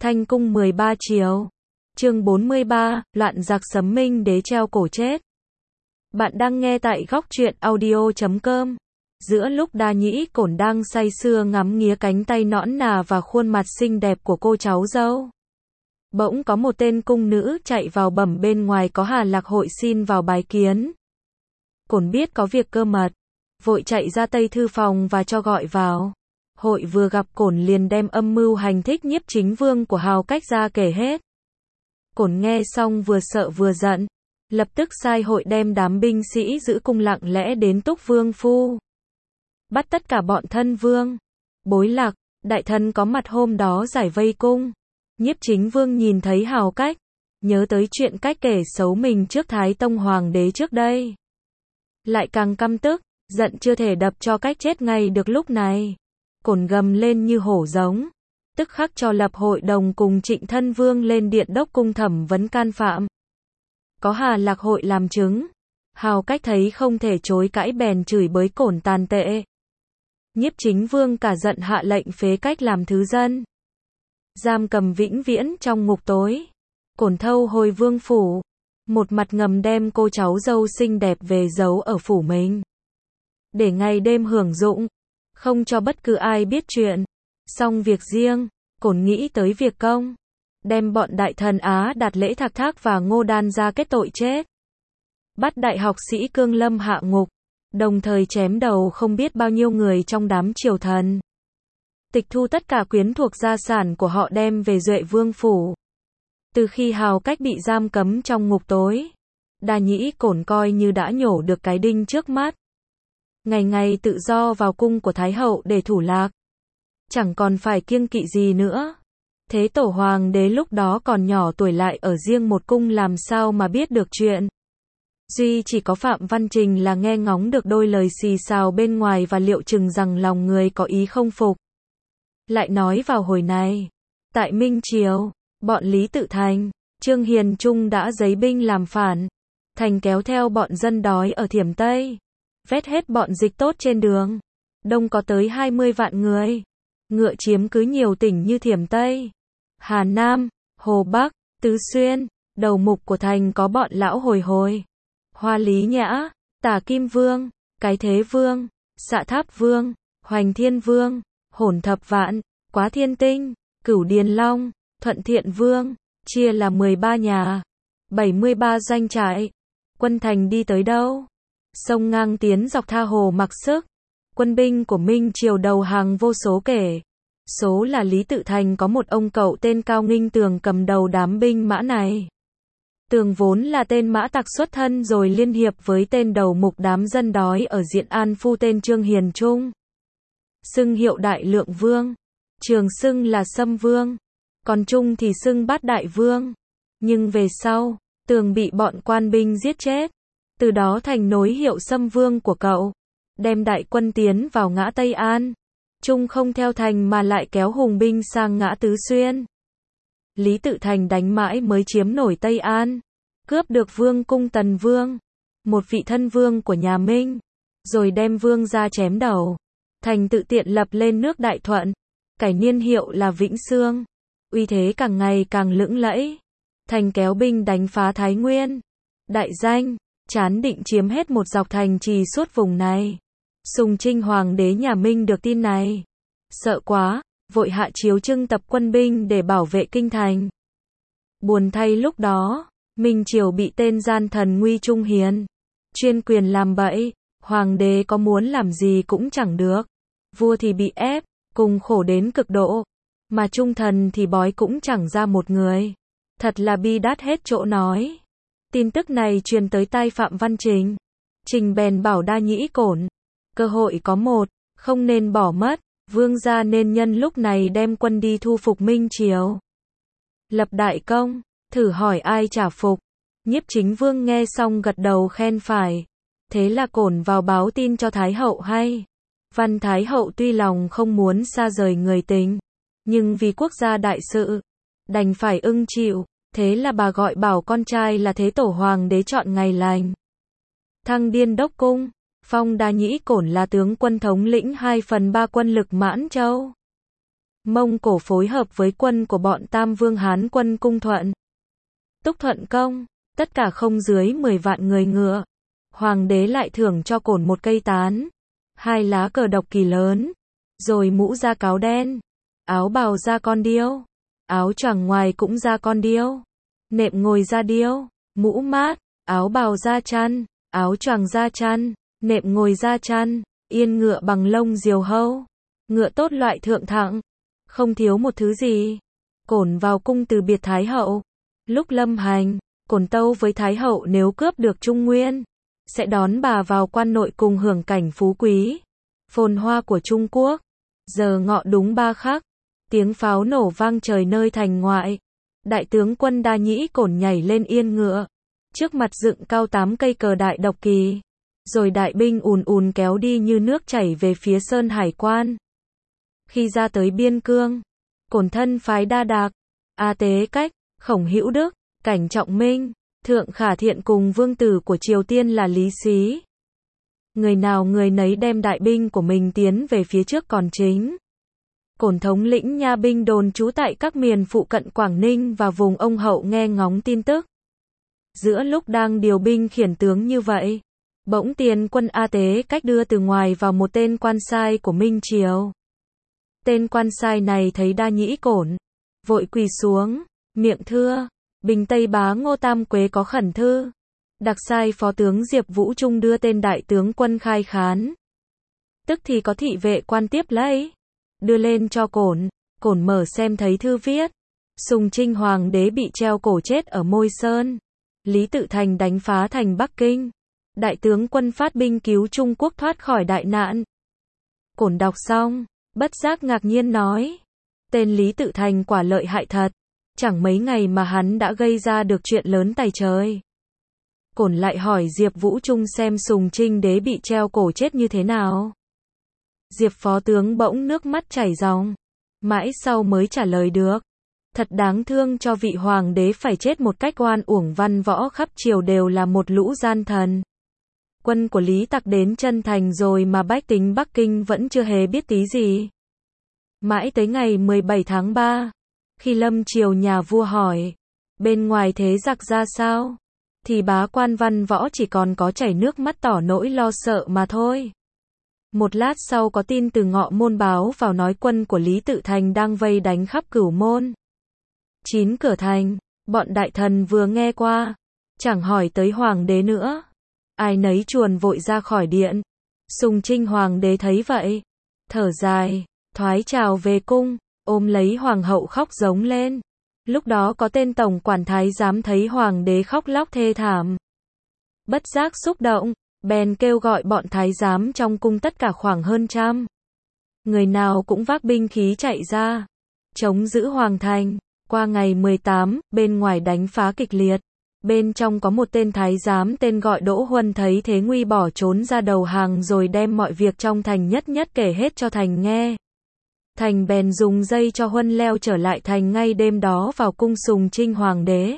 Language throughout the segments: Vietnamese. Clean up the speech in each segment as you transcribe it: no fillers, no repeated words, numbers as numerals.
Thanh cung 13 chiều. Chương 43, loạn giặc Sấm Minh Đế treo cổ chết. Bạn đang nghe tại góc truyện audio.com. Giữa lúc Đa Nhĩ Cổn đang say sưa ngắm nghía cánh tay nõn nà và khuôn mặt xinh đẹp của cô cháu dâu, bỗng có một tên cung nữ chạy vào bẩm bên ngoài có Hà Lạc Hội xin vào bái kiến. Cổn biết có việc cơ mật, vội chạy ra Tây Thư phòng và cho gọi vào. Hội vừa gặp Cổn liền đem âm mưu hành thích Nhiếp Chính Vương của Hào Cách ra kể hết. Cổn nghe xong vừa sợ vừa giận, lập tức sai Hội đem đám binh sĩ giữ cung lặng lẽ đến Túc Vương Phu, bắt tất cả bọn thân vương. Bối Lạc, đại thần có mặt hôm đó giải vây cung. Nhiếp Chính Vương nhìn thấy Hào Cách, nhớ tới chuyện cách kể xấu mình trước Thái Tông Hoàng đế trước đây, lại càng căm tức, giận chưa thể đập cho Cách chết ngay được lúc này. Cổn gầm lên như hổ giống, tức khắc cho lập hội đồng cùng Trịnh Thân Vương lên điện đốc cung thẩm vấn can phạm. Có Hà Lạc Hội làm chứng, Hào Cách thấy không thể chối cãi bèn chửi bới Cổn tàn tệ. Nhiếp Chính Vương cả giận hạ lệnh phế Cách làm thứ dân, giam cầm vĩnh viễn trong ngục tối. Cổn thâu hồi vương phủ, một mặt ngầm đem cô cháu dâu xinh đẹp về giấu ở phủ mình, để ngày đêm hưởng dụng, không cho bất cứ ai biết chuyện. Xong việc riêng, Cổn nghĩ tới việc công, đem bọn đại thần Á Đạt Lễ Thạc Thác và Ngô Đan ra kết tội chết, bắt đại học sĩ Cương Lâm hạ ngục, đồng thời chém đầu không biết bao nhiêu người trong đám triều thần, tịch thu tất cả quyến thuộc gia sản của họ đem về Duệ Vương phủ. Từ khi Hào Cách bị giam cấm trong ngục tối, Đa Nhĩ Cổn coi như đã nhổ được cái đinh trước mắt, ngày ngày tự do vào cung của Thái hậu để thủ lạc, chẳng còn phải kiêng kỵ gì nữa. Thế tổ hoàng đế lúc đó còn nhỏ tuổi lại ở riêng một cung làm sao mà biết được chuyện. Duy chỉ có Phạm Văn Trình là nghe ngóng được đôi lời xì xào bên ngoài và liệu chừng rằng lòng người có ý không phục. Lại nói vào hồi này, tại Minh Triều, bọn Lý Tự Thành, Trương Hiền Trung đã giấy binh làm phản. Thành kéo theo bọn dân đói ở Thiểm Tây, vét hết bọn dịch tốt trên đường. Đông có tới 20 vạn người. Ngựa chiếm cứ nhiều tỉnh như Thiểm Tây, Hà Nam, Hồ Bắc, Tứ Xuyên. Đầu mục của Thành có bọn Lão Hồi Hồi, Hoa Lý Nhã, Tả Kim Vương, Cái Thế Vương, Xạ Tháp Vương, Hoành Thiên Vương, Hổn Thập Vạn, Quá Thiên Tinh, Cửu Điền Long, Thuận Thiện Vương, chia là 13 nhà, 73 doanh trại. Quân Thành đi tới đâu, sông ngang tiến dọc tha hồ mặc sức. Quân binh của Minh Triều đầu hàng vô số kể. Số là Lý Tự Thành có một ông cậu tên Cao Nghinh Tường cầm đầu đám binh mã này. Tường vốn là tên mã tặc xuất thân rồi liên hiệp với tên đầu mục đám dân đói ở Diện An Phu tên Trương Hiền Trung, xưng hiệu Đại Lượng Vương, Trường xưng là Sâm Vương, còn Trung thì xưng Bát Đại Vương. Nhưng về sau, Tường bị bọn quan binh giết chết, từ đó Thành nối hiệu Sâm Vương của cậu, đem đại quân tiến vào ngã Tây An. Trung không theo Thành mà lại kéo hùng binh sang ngã Tứ Xuyên. Lý Tự Thành đánh mãi mới chiếm nổi Tây An, cướp được Vương cung Tần Vương, một vị thân vương của nhà Minh, rồi đem vương ra chém đầu. Thành tự tiện lập lên nước Đại Thuận, cải niên hiệu là Vĩnh Xương, uy thế càng ngày càng lững lẫy. Thành kéo binh đánh phá Thái Nguyên, Đại Danh, chán định chiếm hết một dọc thành trì suốt vùng này. Sùng Trinh hoàng đế nhà Minh được tin này, sợ quá, vội hạ chiếu trưng tập quân binh để bảo vệ kinh thành. Buồn thay lúc đó, Minh Triều bị tên gian thần Nguy Trung Hiền chuyên quyền làm bẫy, hoàng đế có muốn làm gì cũng chẳng được, vua thì bị ép, cùng khổ đến cực độ, mà trung thần thì bói cũng chẳng ra một người. Thật là bi đát hết chỗ nói. Tin tức này truyền tới tai Phạm Văn Trình. Trình bèn bảo Đa Nhĩ Cổn, cơ hội có một, không nên bỏ mất. Vương gia nên nhân lúc này đem quân đi thu phục Minh Triều, lập đại công, thử hỏi ai trả phục. Nhiếp Chính Vương nghe xong gật đầu khen phải. Thế là Cổn vào báo tin cho Thái hậu hay. Văn Thái hậu tuy lòng không muốn xa rời người tình, nhưng vì quốc gia đại sự, đành phải ưng chịu. Thế là bà gọi bảo con trai là Thế tổ hoàng đế chọn ngày lành, thăng Điên Đốc cung, phong Đa Nhĩ Cổn là tướng quân thống lĩnh 2/3 quân lực Mãn Châu. Mông Cổ phối hợp với quân của bọn Tam Vương Hán quân Cung Thuận, Túc Thuận Công, tất cả không dưới 10 vạn người ngựa. Hoàng đế lại thưởng cho Cổn một cây tán, 2 lá cờ độc kỳ lớn, rồi mũ da cáo đen, áo bào da con điêu, áo choàng ngoài cũng da con điêu, nệm ngồi da điêu, mũ mát, áo bào da chăn, áo choàng da chăn, nệm ngồi da chăn, yên ngựa bằng lông diều hâu, ngựa tốt loại thượng thặng, không thiếu một thứ gì. Cổn vào cung từ biệt Thái hậu. Lúc lâm hành, Cổn tâu với Thái hậu nếu cướp được Trung Nguyên, sẽ đón bà vào quan nội cùng hưởng cảnh phú quý, phồn hoa của Trung Quốc. Giờ ngọ đúng 3 khắc, tiếng pháo nổ vang trời nơi thành ngoại. Đại tướng quân Đa Nhĩ Cổn nhảy lên yên ngựa, trước mặt dựng cao 8 cây cờ đại độc kỳ, rồi đại binh ùn ùn kéo đi như nước chảy về phía Sơn Hải Quan. Khi ra tới biên cương, Cổn thân phái Đa Đạc, A Tế Cách, Khổng Hữu Đức, Cảnh Trọng Minh, Thượng Khả Thiện cùng vương tử của Triều Tiên là Lý Xí. Người nào người nấy đem đại binh của mình tiến về phía trước còn chính. Cổn thống lĩnh nha binh đồn trú tại các miền phụ cận Quảng Ninh và vùng Ông Hậu nghe ngóng tin tức. Giữa lúc đang điều binh khiển tướng như vậy, bỗng tiền quân A Tế Cách đưa từ ngoài vào một tên quan sai của Minh Triều. Tên quan sai này thấy Đa Nhĩ Cổn, vội quỳ xuống, miệng thưa, Bình Tây Bá Ngô Tam Quế có khẩn thư. Đặc sai phó tướng Diệp Vũ Trung đưa tên đại tướng quân khai khán. Tức thì có thị vệ quan tiếp lấy, đưa lên cho Cổn. Cổn mở xem thấy thư viết, Sùng Trinh hoàng đế bị treo cổ chết ở Môi Sơn. Lý Tự Thành đánh phá thành Bắc Kinh. Đại tướng quân phát binh cứu Trung Quốc thoát khỏi đại nạn. Cổn đọc xong, bất giác ngạc nhiên nói, tên Lý Tự Thành quả lợi hại thật. Chẳng mấy ngày mà hắn đã gây ra được chuyện lớn tày trời. Cổn lại hỏi Diệp Vũ Trung xem Sùng Trinh đế bị treo cổ chết như thế nào. Diệp phó tướng bỗng nước mắt chảy ròng, mãi sau mới trả lời được. Thật đáng thương cho vị hoàng đế phải chết một cách oan uổng, văn võ khắp triều đều là một lũ gian thần. Quân của Lý Tặc đến chân thành rồi mà bách tính Bắc Kinh vẫn chưa hề biết tí gì. Mãi tới ngày 17 tháng 3, khi lâm triều nhà vua hỏi, bên ngoài thế giặc ra sao, thì bá quan văn võ chỉ còn có chảy nước mắt tỏ nỗi lo sợ mà thôi. Một lát sau có tin từ Ngọ Môn báo vào nói quân của Lý Tự Thành đang vây đánh khắp Cửu Môn, 9 cửa thành. Bọn đại thần vừa nghe qua, chẳng hỏi tới hoàng đế nữa, ai nấy chuồn vội ra khỏi điện. Sùng Trinh hoàng đế thấy vậy, thở dài, thoái trào về cung, ôm lấy hoàng hậu khóc giống lên. Lúc đó có tên tổng quản thái giám thấy hoàng đế khóc lóc thê thảm, bất giác xúc động, bèn kêu gọi bọn thái giám trong cung tất cả khoảng hơn 100. Người nào cũng vác binh khí chạy ra, chống giữ hoàng thành. Qua ngày 18, bên ngoài đánh phá kịch liệt. Bên trong có một tên thái giám tên gọi Đỗ Huân thấy thế nguy bỏ trốn ra đầu hàng rồi đem mọi việc trong thành nhất nhất kể hết cho Thành nghe. Thành bèn dùng dây cho Huân leo trở lại thành ngay đêm đó vào cung Sùng Trinh hoàng đế.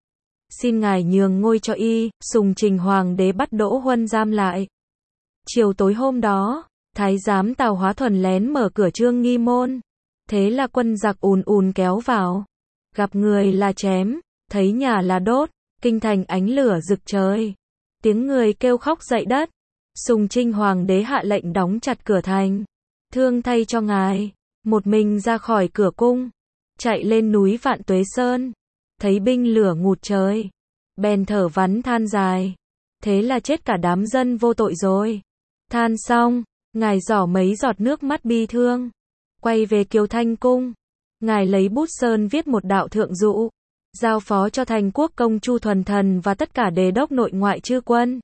Xin ngài nhường ngôi cho y. Sùng Trinh hoàng đế bắt Đỗ Huân giam lại. Chiều tối hôm đó, thái giám Tào Hóa Thuần lén mở cửa Trương Nghi Môn. Thế là quân giặc ùn ùn kéo vào. Gặp người là chém, thấy nhà là đốt, kinh thành ánh lửa rực trời. Tiếng người kêu khóc dậy đất. Sùng Trinh hoàng đế hạ lệnh đóng chặt cửa thành. Thương thay cho ngài, một mình ra khỏi cửa cung, chạy lên núi Vạn Tuế Sơn, thấy binh lửa ngút trời, bèn thở vắn than dài. Thế là chết cả đám dân vô tội rồi. Than xong, ngài giỏ mấy giọt nước mắt bi thương, quay về Kiều Thanh cung. Ngài lấy bút sơn viết một đạo thượng dụ, giao phó cho Thành Quốc công Chu Thuần Thần và tất cả đế đốc nội ngoại chư quân.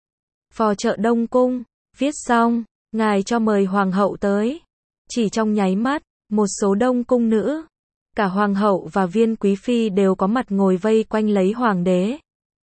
Phò trợ Đông cung, viết xong, ngài cho mời hoàng hậu tới. Chỉ trong nháy mắt, một số đông cung nữ, cả hoàng hậu và viên quý phi đều có mặt ngồi vây quanh lấy hoàng đế.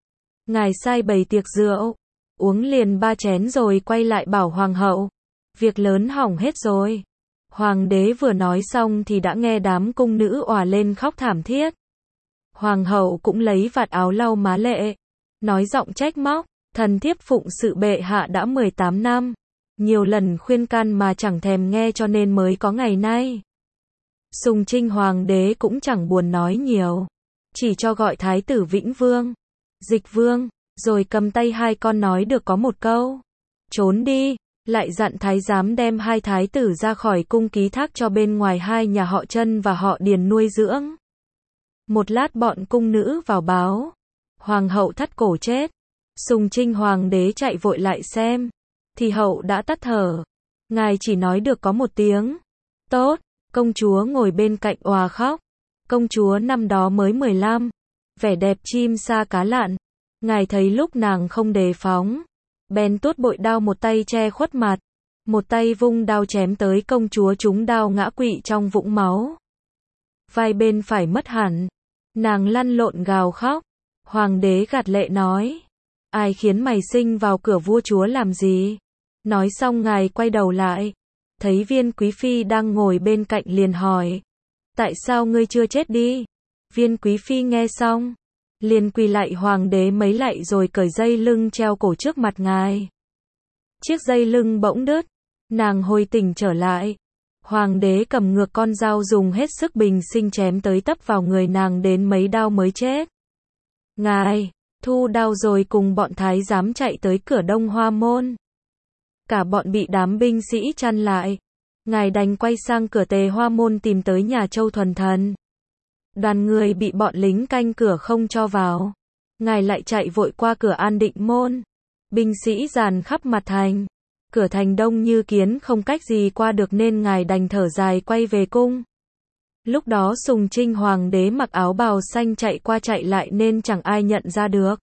Ngài sai bày tiệc rượu, uống liền 3 chén rồi quay lại bảo hoàng hậu, việc lớn hỏng hết rồi. Hoàng đế vừa nói xong thì đã nghe đám cung nữ òa lên khóc thảm thiết. Hoàng hậu cũng lấy vạt áo lau má lệ, nói giọng trách móc, thần thiếp phụng sự bệ hạ đã 18 năm, nhiều lần khuyên can mà chẳng thèm nghe cho nên mới có ngày nay. Sùng Trinh Hoàng đế cũng chẳng buồn nói nhiều, chỉ cho gọi Thái tử Vĩnh Vương, Dịch Vương, rồi cầm tay hai con nói được có một câu, trốn đi, lại dặn thái giám đem hai thái tử ra khỏi cung ký thác cho bên ngoài hai nhà họ Trân và họ Điền nuôi dưỡng. Một lát bọn cung nữ vào báo, hoàng hậu thắt cổ chết. Sùng Trinh Hoàng đế chạy vội lại xem, thì hậu đã tắt thở. Ngài chỉ nói được có một tiếng, tốt. Công chúa ngồi bên cạnh òa khóc. Công chúa năm đó mới 15, vẻ đẹp chim sa cá lặn. Ngài thấy lúc nàng không đề phóng, bèn tuốt bội đao một tay che khuất mặt, một tay vung đao chém tới công chúa trúng đao ngã quỵ trong vũng máu. Vai bên phải mất hẳn, nàng lăn lộn gào khóc. Hoàng đế gạt lệ nói, ai khiến mày sinh vào cửa vua chúa làm gì? Nói xong ngài quay đầu lại, thấy Viên Quý Phi đang ngồi bên cạnh liền hỏi, tại sao ngươi chưa chết đi? Viên Quý Phi nghe xong, liền quỳ lại hoàng đế mấy lạy rồi cởi dây lưng treo cổ trước mặt ngài. Chiếc dây lưng bỗng đứt, nàng hồi tỉnh trở lại. Hoàng đế cầm ngược con dao dùng hết sức bình sinh chém tới tấp vào người nàng đến mấy đao mới chết. Ngài thu đao rồi cùng bọn thái giám chạy tới cửa Đông Hoa Môn. Cả bọn bị đám binh sĩ chặn lại. Ngài đành quay sang cửa Tề Hoa Môn tìm tới nhà Châu Thuần Thần. Đoàn người bị bọn lính canh cửa không cho vào. Ngài lại chạy vội qua cửa An Định Môn. Binh sĩ dàn khắp mặt thành. Cửa thành đông như kiến không cách gì qua được nên ngài đành thở dài quay về cung. Lúc đó Sùng Trinh Hoàng đế mặc áo bào xanh chạy qua chạy lại nên chẳng ai nhận ra được.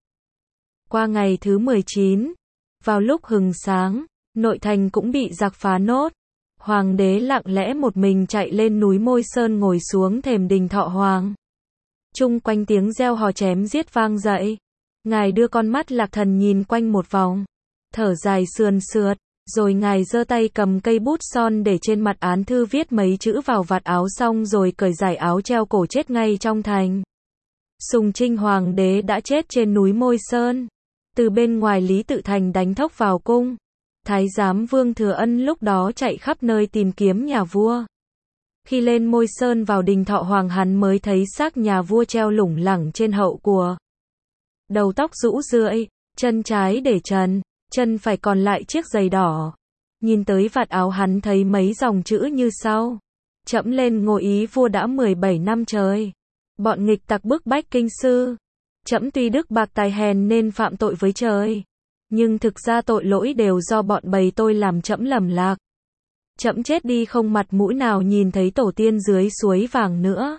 Qua ngày thứ 19, vào lúc hừng sáng, nội thành cũng bị giặc phá nốt. Hoàng đế lặng lẽ một mình chạy lên núi Môi Sơn ngồi xuống thềm đình Thọ Hoàng. Chung quanh tiếng reo hò chém giết vang dậy. Ngài đưa con mắt lạc thần nhìn quanh một vòng, thở dài sườn sượt, rồi ngài giơ tay cầm cây bút son để trên mặt án thư viết mấy chữ vào vạt áo xong rồi cởi giải áo treo cổ chết ngay trong thành. Sùng Trinh Hoàng đế đã chết trên núi Môi Sơn. Từ bên ngoài Lý Tự Thành đánh thốc vào cung. Thái giám Vương Thừa Ân lúc đó chạy khắp nơi tìm kiếm nhà vua. Khi lên Môi Sơn vào đình Thọ Hoàng hắn mới thấy xác nhà vua treo lủng lẳng trên hậu của. Đầu tóc rũ rượi, chân trái để trần, chân phải còn lại chiếc giày đỏ. Nhìn tới vạt áo hắn thấy mấy dòng chữ như sau. Trẫm lên ngôi ý vua đã 17 năm trời. Bọn nghịch tặc bức bách kinh sư. Trẫm tuy đức bạc tài hèn nên phạm tội với trời. Nhưng thực ra tội lỗi đều do bọn bầy tôi làm trẫm lầm lạc. Trẫm chết đi không mặt mũi nào nhìn thấy tổ tiên dưới suối vàng nữa.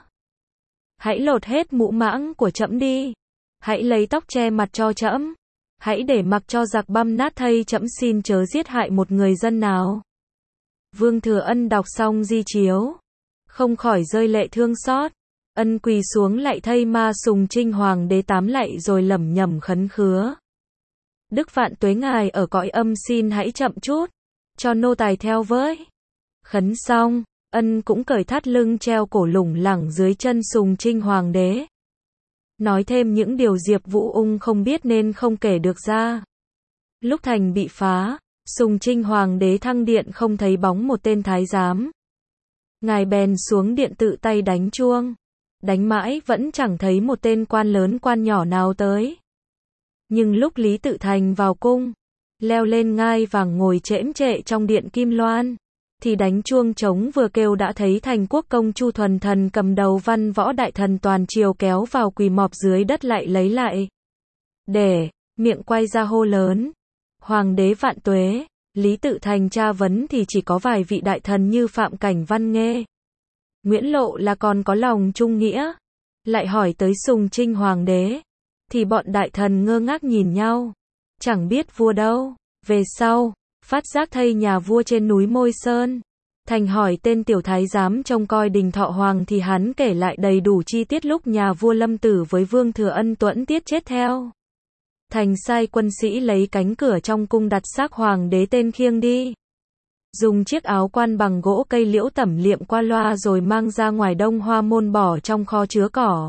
Hãy lột hết mũ mãng của trẫm đi. Hãy lấy tóc che mặt cho trẫm. Hãy để mặc cho giặc băm nát thây trẫm xin chớ giết hại một người dân nào. Vương Thừa Ân đọc xong di chiếu, không khỏi rơi lệ thương xót. Ân quỳ xuống lạy thây ma Sùng Trinh Hoàng đế tám lạy rồi lẩm nhẩm khấn khứa. Đức vạn tuế ngài ở cõi âm xin hãy chậm chút, cho nô tài theo với. Khấn xong, Ân cũng cởi thắt lưng treo cổ lủng lẳng dưới chân Sùng Trinh Hoàng đế. Nói thêm những điều Diệp Vũ Ung không biết nên không kể được ra. Lúc thành bị phá, Sùng Trinh Hoàng đế thăng điện không thấy bóng một tên thái giám. Ngài bèn xuống điện tự tay đánh chuông. Đánh mãi vẫn chẳng thấy một tên quan lớn quan nhỏ nào tới. Nhưng lúc Lý Tự Thành vào cung, leo lên ngai vàng ngồi chễm chệ trong điện Kim Loan, thì đánh chuông trống vừa kêu đã thấy Thành Quốc công Chu Thuần Thần cầm đầu văn võ đại thần toàn triều kéo vào quỳ mọp dưới đất lại lấy lại. Để, miệng quay ra hô lớn. Hoàng đế vạn tuế. Lý Tự Thành tra vấn thì chỉ có vài vị đại thần như Phạm Cảnh Văn Nghê, Nguyễn Lộ là còn có lòng trung nghĩa. Lại hỏi tới Sùng Trinh Hoàng đế, thì bọn đại thần ngơ ngác nhìn nhau, chẳng biết vua đâu. Về sau, phát giác thây nhà vua trên núi Môi Sơn. Thành hỏi tên tiểu thái giám trông coi đình Thọ Hoàng thì hắn kể lại đầy đủ chi tiết lúc nhà vua lâm tử với Vương Thừa Ân tuẫn tiết chết theo. Thành sai quân sĩ lấy cánh cửa trong cung đặt xác hoàng đế tên khiêng đi. Dùng chiếc áo quan bằng gỗ cây liễu tẩm liệm qua loa rồi mang ra ngoài Đông Hoa Môn bỏ trong kho chứa cỏ.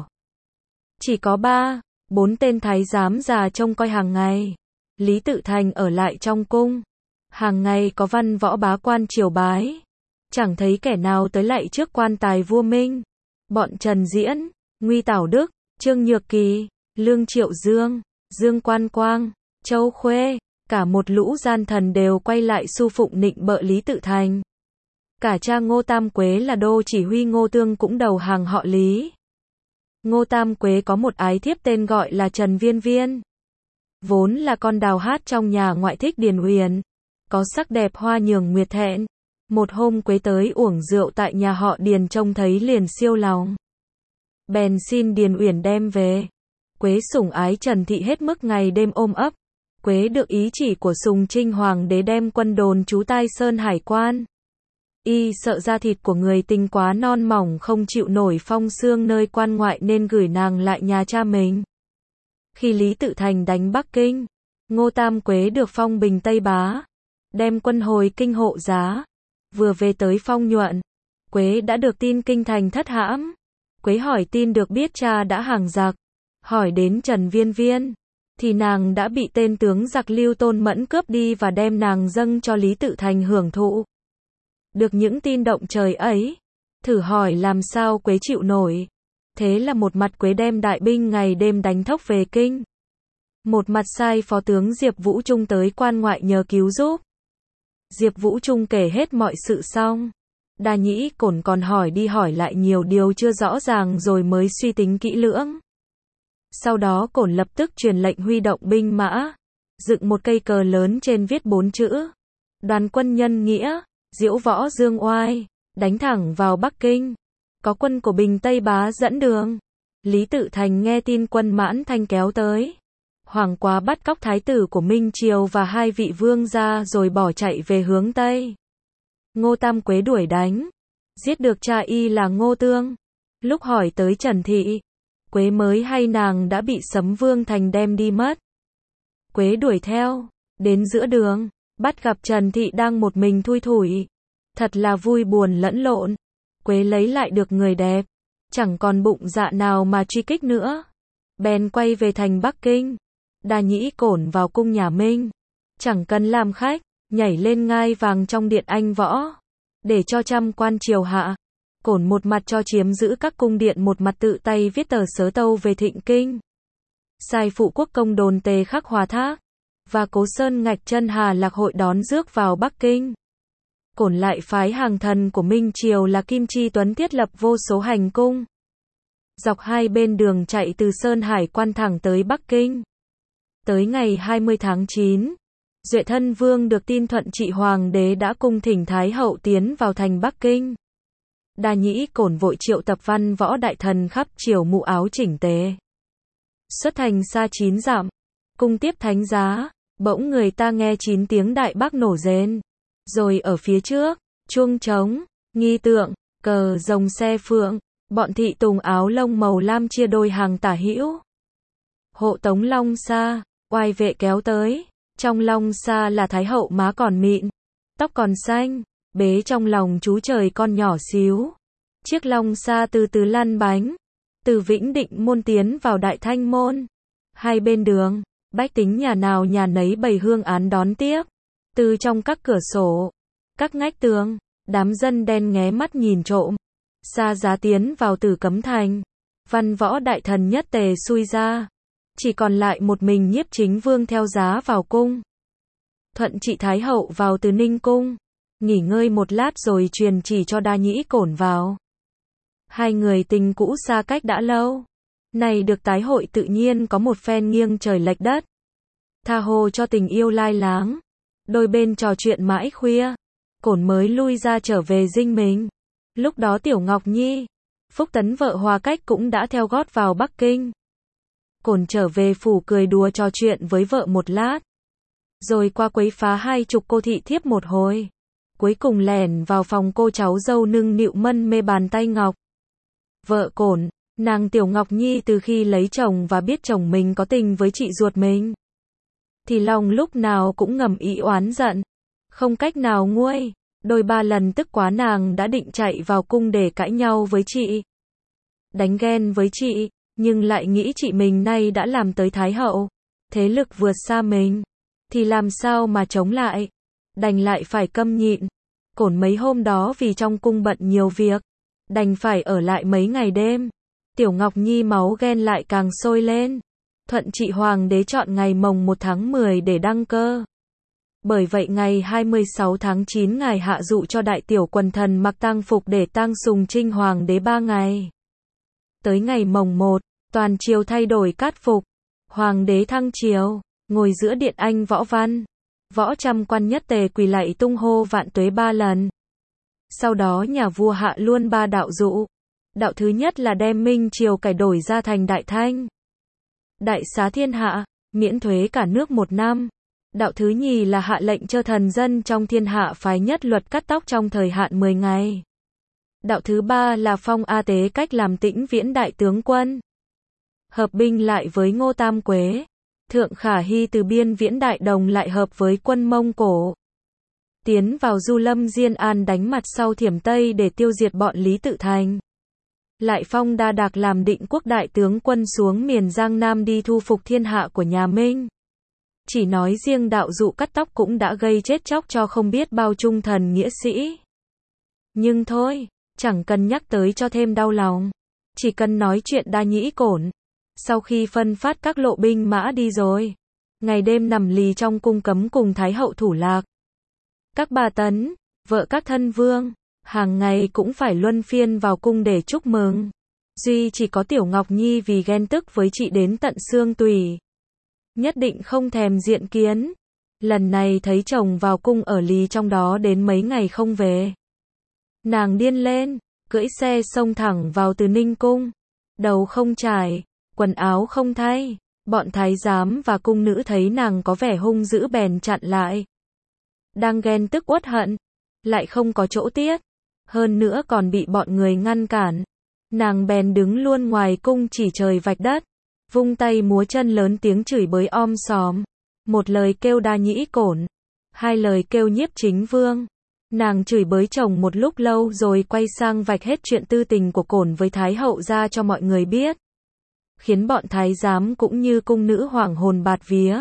Chỉ có 3-4 tên thái giám già trông coi hàng ngày. Lý Tự Thành ở lại trong cung. Hàng ngày có văn võ bá quan triều bái. chẳng thấy kẻ nào tới lạy trước quan tài vua Minh. Bọn Trần Diễn, Nguy Tảo Đức, Trương Nhược Kỳ, Lương Triệu Dương, Dương Quan Quang, Châu Khuê, cả một lũ gian thần đều quay lại su phụng nịnh bợ Lý Tự Thành. Cả cha Ngô Tam Quế là đô chỉ huy Ngô Tương cũng đầu hàng họ Lý. Ngô Tam Quế có một ái thiếp tên gọi là Trần Viên Viên. Vốn là con đào hát trong nhà ngoại thích Điền Uyển, có sắc đẹp hoa nhường nguyệt thẹn. Một hôm Quế tới uổng rượu tại nhà họ Điền trông thấy liền siêu lòng. Bèn xin Điền Uyển đem về. Quế sủng ái Trần Thị hết mức ngày đêm ôm ấp. Quế được ý chỉ của Sùng Trinh Hoàng đế đem quân đồn trú Tai Sơn Hải Quan. Y sợ da thịt của người tình quá non mỏng không chịu nổi phong sương nơi quan ngoại nên gửi nàng lại nhà cha mình. Khi Lý Tự Thành đánh Bắc Kinh, Ngô Tam Quế được phong Bình Tây Bá, đem quân hồi kinh hộ giá. Vừa về tới Phong Nhuận, Quế đã được tin kinh thành thất hãm. Quế hỏi tin được biết cha đã hàng giặc. Hỏi đến Trần Viên Viên, thì nàng đã bị tên tướng giặc Lưu Tôn Mẫn cướp đi và đem nàng dâng cho Lý Tự Thành hưởng thụ. Được những tin động trời ấy, thử hỏi làm sao Quế chịu nổi. Thế là một mặt Quế đem đại binh ngày đêm đánh thốc về kinh. Một mặt sai phó tướng Diệp Vũ Trung tới quan ngoại nhờ cứu giúp. Diệp Vũ Trung kể hết mọi sự xong. Đa Nhĩ Cổn còn hỏi đi hỏi lại nhiều điều chưa rõ ràng rồi mới suy tính kỹ lưỡng. Sau đó Cổn lập tức truyền lệnh huy động binh mã, dựng một cây cờ lớn trên viết 4 chữ: Đoàn quân nhân nghĩa, diễu võ dương oai, đánh thẳng vào Bắc Kinh. Có quân của Bình Tây Bá dẫn đường. Lý Tự Thành nghe tin quân Mãn Thanh kéo tới. Hoảng quá bắt cóc thái tử của Minh Triều và 2 vị vương gia rồi bỏ chạy về hướng Tây. Ngô Tam Quế đuổi đánh, giết được cha y là Ngô Tương. Lúc hỏi tới Trần Thị, Quế mới hay nàng đã bị Sấm Vương Thành đem đi mất. Quế đuổi theo, đến giữa đường, bắt gặp Trần Thị đang một mình thui thủi. Thật là vui buồn lẫn lộn. Quế lấy lại được người đẹp, chẳng còn bụng dạ nào mà truy kích nữa. Bèn quay về thành Bắc Kinh. Đa Nhĩ Cổn vào cung nhà Minh, chẳng cần làm khách, nhảy lên ngai vàng trong điện Anh Võ, để cho trăm quan triều hạ. Cổn một mặt cho chiếm giữ các cung điện, một mặt tự tay viết tờ sớ tâu về thịnh kinh. Sai phụ quốc công đồn Tề Khắc Hòa Thác và Cố Sơn Ngạch Chân Hà Lạc Hội đón rước vào Bắc Kinh. Cổn lại phái hàng thần của Minh Triều là Kim Chi Tuấn thiết lập vô số hành cung, dọc hai bên đường chạy từ Sơn Hải Quan thẳng tới Bắc Kinh. Tới ngày 20 tháng 9, Duệ Thân Vương được tin Thuận Trị Hoàng đế đã cung thỉnh Thái hậu tiến vào thành Bắc Kinh. Đa Nhĩ Cổn vội triệu tập văn võ đại thần khắp triều mũ áo chỉnh tề. Xuất thành xa 9 dặm, cung tiếp thánh giá, bỗng người ta nghe 9 tiếng đại bác nổ rền. Rồi ở phía trước, chuông trống, nghi tượng, cờ rồng xe phượng, bọn thị tùng áo lông màu lam chia đôi hàng tả hữu. Hộ tống long xa, oai vệ kéo tới. Trong long xa là Thái hậu má còn mịn, tóc còn xanh, bế trong lòng chú trời con nhỏ xíu. Chiếc long xa từ từ lăn bánh, từ Vĩnh Định môn tiến vào Đại Thanh môn. Hai bên đường, bách tính nhà nào nhà nấy bày hương án đón tiếp. Từ trong các cửa sổ, các ngách tường, đám dân đen nghé mắt nhìn trộm. Xa giá tiến vào Tử Cấm Thành, văn võ đại thần nhất tề xuôi ra. Chỉ còn lại một mình Nhiếp Chính Vương theo giá vào cung. Thuận Trị Thái hậu vào từ Ninh cung, nghỉ ngơi một lát rồi truyền chỉ cho Đa Nhĩ Cổn vào. Hai người tình cũ xa cách đã lâu, này được tái hội tự nhiên có một phen nghiêng trời lệch đất. Tha hồ cho tình yêu lai láng, đôi bên trò chuyện mãi khuya, Cổn mới lui ra trở về dinh mình. Lúc đó Tiểu Ngọc Nhi, Phúc Tấn vợ Hòa Cách cũng đã theo gót vào Bắc Kinh. Cổn trở về phủ cười đùa trò chuyện với vợ một lát, rồi qua quấy phá 20 cô thị thiếp một hồi. Cuối cùng lẻn vào phòng cô cháu dâu nưng nịu mân mê bàn tay Ngọc. Vợ Cổn, nàng Tiểu Ngọc Nhi từ khi lấy chồng và biết chồng mình có tình với chị ruột mình, thì lòng lúc nào cũng ngầm ý oán giận, không cách nào nguôi. Đôi ba lần tức quá nàng đã định chạy vào cung để cãi nhau với chị, đánh ghen với chị, nhưng lại nghĩ chị mình nay đã làm tới Thái hậu, thế lực vượt xa mình, thì làm sao mà chống lại, đành lại phải câm nhịn. Cổn mấy hôm đó vì trong cung bận nhiều việc, đành phải ở lại mấy ngày đêm. Tiểu Ngọc Nhi máu ghen lại càng sôi lên. Thuận trị hoàng đế chọn ngày mồng 1 tháng 10 để đăng cơ. Bởi vậy ngày 26 tháng 9 ngài hạ dụ cho đại tiểu quần thần mặc tang phục để tang sùng trinh hoàng đế 3 ngày. Tới ngày mồng 1, toàn triều thay đổi cát phục. Hoàng đế thăng triều, ngồi giữa điện Anh võ văn. Võ trăm quan nhất tề quỳ lạy tung hô vạn tuế 3 lần. Sau đó nhà vua hạ luôn 3 đạo dụ. Đạo thứ nhất là đem Minh triều cải đổi ra thành Đại Thanh. Đại xá thiên hạ, miễn thuế cả nước 1 năm. Đạo thứ nhì là hạ lệnh cho thần dân trong thiên hạ phái nhất luật cắt tóc trong thời hạn 10 ngày. Đạo thứ ba là phong A Tế cách làm Tĩnh Viễn đại tướng quân. Hợp binh lại với Ngô Tam Quế. Thượng Khả Hy từ biên Viễn Đại Đồng lại hợp với quân Mông Cổ. Tiến vào Du Lâm Diên An đánh mặt sau Thiểm Tây để tiêu diệt bọn Lý Tự Thành. Lại phong Đa Đạc làm Định Quốc đại tướng quân xuống miền Giang Nam đi thu phục thiên hạ của nhà Minh. Chỉ nói riêng đạo dụ cắt tóc cũng đã gây chết chóc cho không biết bao trung thần nghĩa sĩ. Nhưng thôi, chẳng cần nhắc tới cho thêm đau lòng. Chỉ cần nói chuyện Đa Nhĩ Cổn. Sau khi phân phát các lộ binh mã đi rồi, ngày đêm nằm lì trong cung cấm cùng Thái hậu thủ lạc. Các bà tấn, vợ các thân vương, hàng ngày cũng phải luân phiên vào cung để chúc mừng. Duy chỉ có Tiểu Ngọc Nhi vì ghen tức với chị đến tận xương tủy. Nhất định không thèm diện kiến. Lần này thấy chồng vào cung ở lì trong đó đến mấy ngày không về. Nàng điên lên, cưỡi xe xông thẳng vào Từ Ninh cung. Đầu không chải, quần áo không thay. Bọn thái giám và cung nữ thấy nàng có vẻ hung dữ bèn chặn lại. Đang ghen tức uất hận, lại không có chỗ tiết. Hơn nữa còn bị bọn người ngăn cản. Nàng bèn đứng luôn ngoài cung chỉ trời vạch đất. Vung tay múa chân lớn tiếng chửi bới om sòm. Một lời kêu Đa Nhĩ Cổn. 2 lời kêu Nhiếp Chính Vương. Nàng chửi bới chồng một lúc lâu rồi quay sang vạch hết chuyện tư tình của Cổn với Thái hậu ra cho mọi người biết. Khiến bọn thái giám cũng như cung nữ hoảng hồn bạt vía.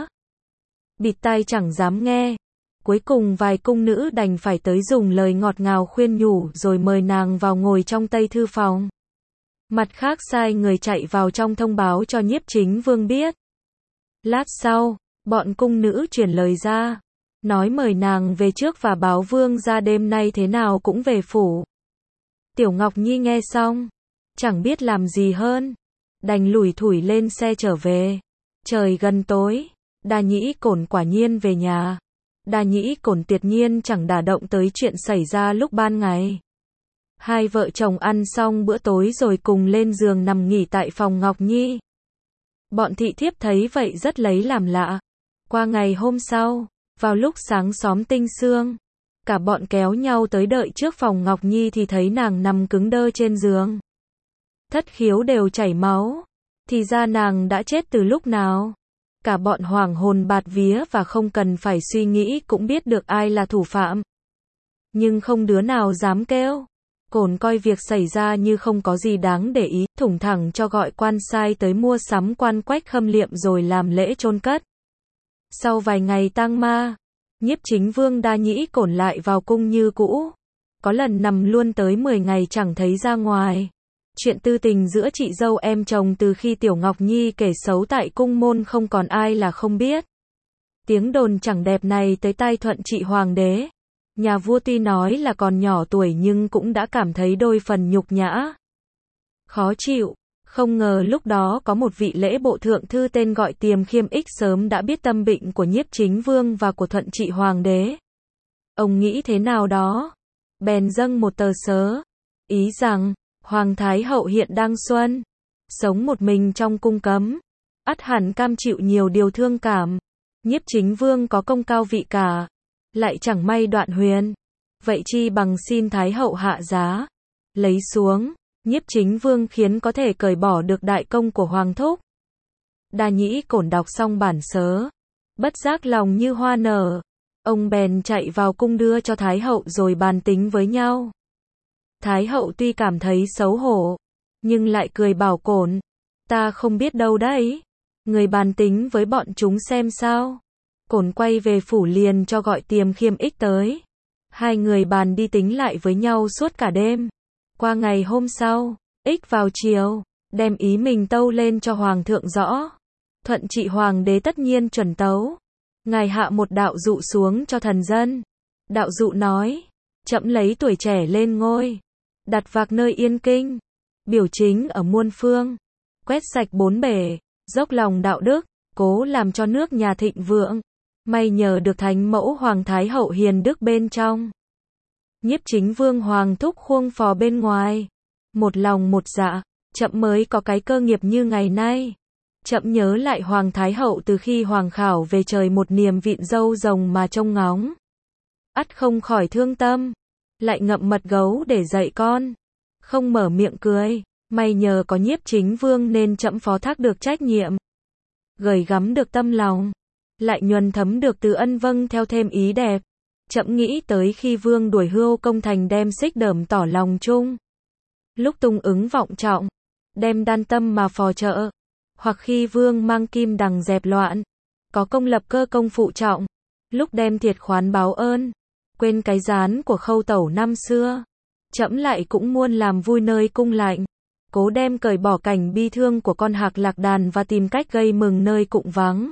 Bịt tai chẳng dám nghe. Cuối cùng vài cung nữ đành phải tới dùng lời ngọt ngào khuyên nhủ rồi mời nàng vào ngồi trong Tây Thư phòng. Mặt khác sai người chạy vào trong thông báo cho Nhiếp Chính Vương biết. Lát sau, bọn cung nữ chuyển lời ra. Nói mời nàng về trước và báo vương ra đêm nay thế nào cũng về phủ. Tiểu Ngọc Nhi nghe xong, chẳng biết làm gì hơn. Đành lủi thủi lên xe trở về. Trời gần tối, Đa Nhĩ Cổn quả nhiên về nhà. Đa Nhĩ Cổn tuyệt nhiên chẳng đả động tới chuyện xảy ra lúc ban ngày. Hai vợ chồng ăn xong bữa tối rồi cùng lên giường nằm nghỉ tại phòng Ngọc Nhi. Bọn thị thiếp thấy vậy rất lấy làm lạ. Qua ngày hôm sau, vào lúc sáng xóm tinh sương, cả bọn kéo nhau tới đợi trước phòng Ngọc Nhi thì thấy nàng nằm cứng đơ trên giường. Thất khiếu đều chảy máu. Thì ra nàng đã chết từ lúc nào. Cả bọn hoảng hồn bạt vía và không cần phải suy nghĩ cũng biết được ai là thủ phạm. Nhưng không đứa nào dám kêu. Cổn coi việc xảy ra như không có gì đáng để ý, thủng thẳng cho gọi quan sai tới mua sắm quan quách khâm liệm rồi làm lễ chôn cất. Sau vài ngày tang ma, Nhiếp Chính Vương Đa Nhĩ Cổn lại vào cung như cũ. Có lần nằm luôn tới 10 ngày chẳng thấy ra ngoài. Chuyện tư tình giữa chị dâu em chồng từ khi Tiểu Ngọc Nhi kể xấu tại cung môn không còn ai là không biết. Tiếng đồn chẳng đẹp này tới tai Thuận trị hoàng đế. Nhà vua tuy nói là còn nhỏ tuổi nhưng cũng đã cảm thấy đôi phần nhục nhã. Khó chịu, không ngờ lúc đó có một vị lễ bộ thượng thư tên gọi Tiềm Khiêm Ích sớm đã biết tâm bệnh của Nhiếp Chính Vương và của Thuận trị hoàng đế. Ông nghĩ thế nào đó, bèn dâng một tờ sớ, ý rằng, Hoàng Thái hậu hiện đang xuân, sống một mình trong cung cấm, ắt hẳn cam chịu nhiều điều thương cảm. Nhiếp Chính Vương có công cao vị cả, lại chẳng may đoạn huyền, vậy chi bằng xin Thái hậu hạ giá, lấy xuống. Nhiếp Chính Vương khiến có thể cởi bỏ được đại công của Hoàng thúc. Đa Nhĩ Cổn đọc xong bản sớ, bất giác lòng như hoa nở, ông bèn chạy vào cung đưa cho Thái hậu rồi bàn tính với nhau. Thái hậu tuy cảm thấy xấu hổ, nhưng lại cười bảo Cổn, ta không biết đâu đấy, người bàn tính với bọn chúng xem sao. Cổn quay về phủ liền cho gọi Tiềm Khiêm Ích tới. Hai người bàn đi tính lại với nhau suốt cả đêm. Qua ngày hôm sau, ích vào chiều, đem ý mình tâu lên cho hoàng thượng rõ. Thuận trị hoàng đế tất nhiên chuẩn tấu. Ngài hạ một đạo dụ xuống cho thần dân. Đạo dụ nói, trẫm lấy tuổi trẻ lên ngôi, đặt vạc nơi yên kinh, biểu chính ở muôn phương, quét sạch bốn bể, dốc lòng đạo đức, cố làm cho nước nhà thịnh vượng. May nhờ được thánh mẫu hoàng thái hậu hiền đức bên trong, nhiếp chính vương hoàng thúc khuông phò bên ngoài. Một lòng một dạ, trẫm mới có cái cơ nghiệp như ngày nay. Trẫm nhớ lại hoàng thái hậu từ khi hoàng khảo về trời một niềm vịn dâu rồng mà trông ngóng, ắt không khỏi thương tâm, lại ngậm mật gấu để dạy con, không mở miệng cười. May nhờ có nhiếp chính vương nên trẫm phó thác được trách nhiệm, gửi gắm được tâm lòng, lại nhuần thấm được từ ân vâng theo thêm ý đẹp. Trẫm nghĩ tới khi vương đuổi Hưu công thành đem xích đởm tỏ lòng chung, lúc tung ứng vọng trọng, đem đan tâm mà phò trợ, hoặc khi vương mang kim đằng dẹp loạn, có công lập cơ công phụ trọng, lúc đem thiệt khoán báo ơn, quên cái gián của Khâu tẩu năm xưa. Trẫm lại cũng muôn làm vui nơi cung lạnh, cố đem cởi bỏ cảnh bi thương của con hạc lạc đàn và tìm cách gây mừng nơi cụng vắng,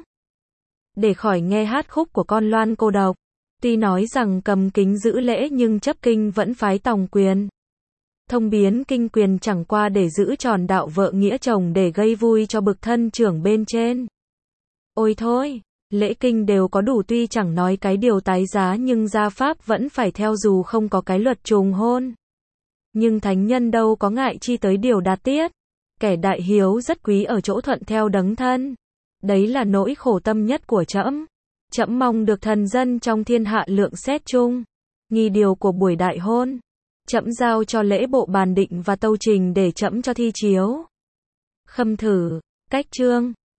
để khỏi nghe hát khúc của con loan cô độc. Tuy nói rằng cầm kính giữ lễ nhưng chấp kinh vẫn phái tòng quyền. Thông biến kinh quyền chẳng qua để giữ tròn đạo vợ nghĩa chồng để gây vui cho bực thân trưởng bên trên. Ôi thôi, lễ kinh đều có đủ, tuy chẳng nói cái điều tái giá nhưng gia pháp vẫn phải theo dù không có cái luật trùng hôn. Nhưng thánh nhân đâu có ngại chi tới điều đạt tiết. Kẻ đại hiếu rất quý ở chỗ thuận theo đấng thân. Đấy là nỗi khổ tâm nhất của trẫm. Trẫm mong được thần dân trong thiên hạ lượng xét chung. Nghi điều của buổi đại hôn, trẫm giao cho lễ bộ bàn định và tâu trình để trẫm cho thi chiếu. Khâm thử, cách chương.